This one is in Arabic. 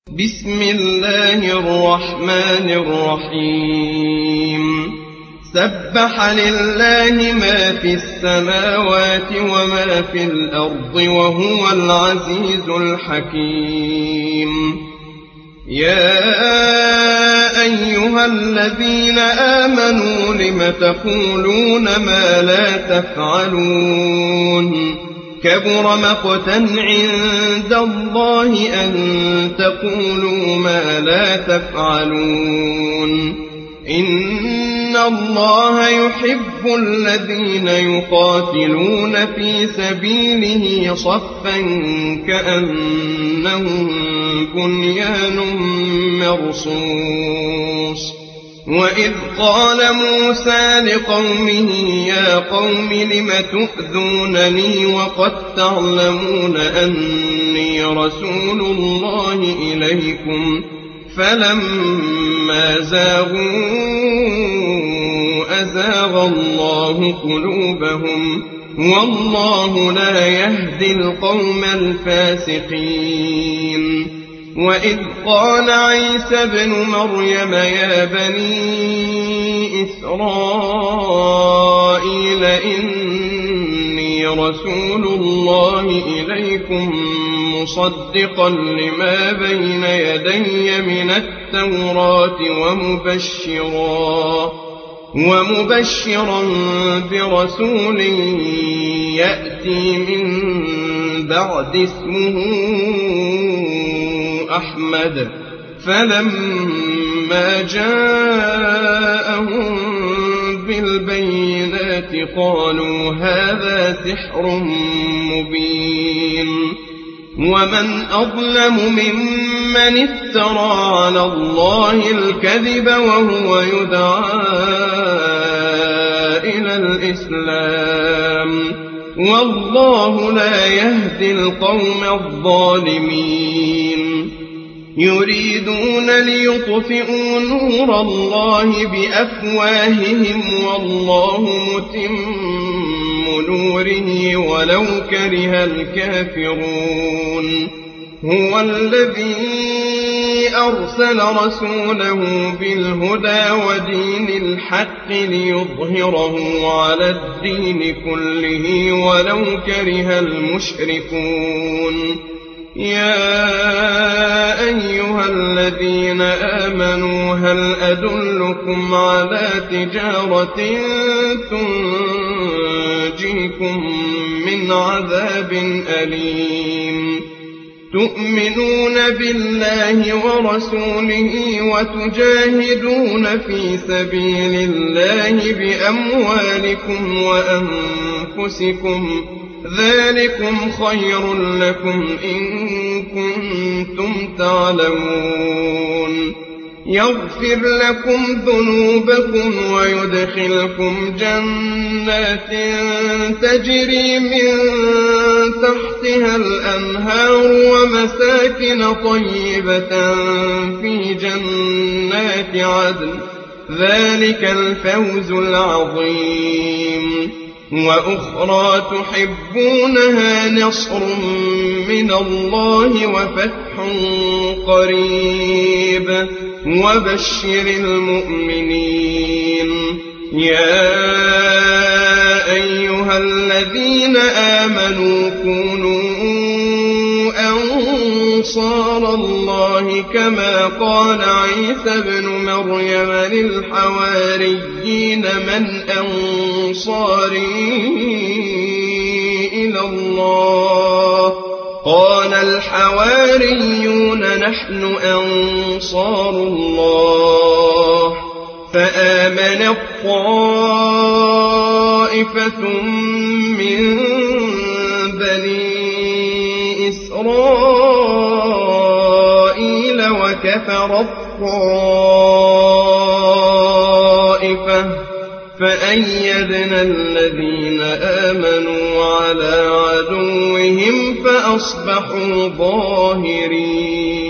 بسم الله الرحمن الرحيم سبح لله ما في السماوات وما في الأرض وهو العزيز الحكيم يا أيها الذين آمنوا لم تقولون ما لا تفعلون كبر مقتا عند الله أن تقولوا ما لا تفعلون إن الله يحب الذين يقاتلون في سبيله صفا كأنهم بنيان مرصوص وإذ قال موسى لقومه يا قوم لم تؤذونني وقد تعلمون أني رسول الله إليكم فلما زاغوا أزاغ الله قلوبهم والله لا يهدي القوم الفاسقين وإذ قال عيسى ابن مريم يا بني إسرائيل إني رسول الله إليكم مصدقا لما بين يدي من التوراة ومبشرا برسول يأتي من بعد اسمه أحمد فلما جاءهم بالبينات قالوا هذا سحر مبين ومن أظلم ممن افترى على الله الكذب وهو يدعى إلى الإسلام والله لا يهدي القوم الظالمين يريدون ليطفئوا نور الله بأفواههم والله متم نوره ولو كره الكافرون هو الذي أرسل رسوله بالهدى ودين الحق ليظهره على الدين كله ولو كره المشركون يا أيها الذين آمنوا هل أدلكم على تجارة تنجيكم من عذاب أليم تؤمنون بالله ورسوله وتجاهدون في سبيل الله بأموالكم وأنفسكم ذلكم خير لكم إن كنتم تعلمون يغفر لكم ذنوبكم ويدخلكم جنات تجري من تحتها الأنهار ومساكن طيبة في جنات عدن ذلك الفوز العظيم وأخرى تحبونها نصر من الله وفتح قريب وبشر المؤمنين يا أيها الذين آمنوا كونوا أنصار الله كما قال عيسى ابن مريم للحواريين من أنصاري إلى الله قال الحواريون نحن أنصار الله فآمن طائفة من بني إسرائيل وكفر الطائفة فأيدنا الذين آمنوا على عدوهم فأصبحوا ظاهرين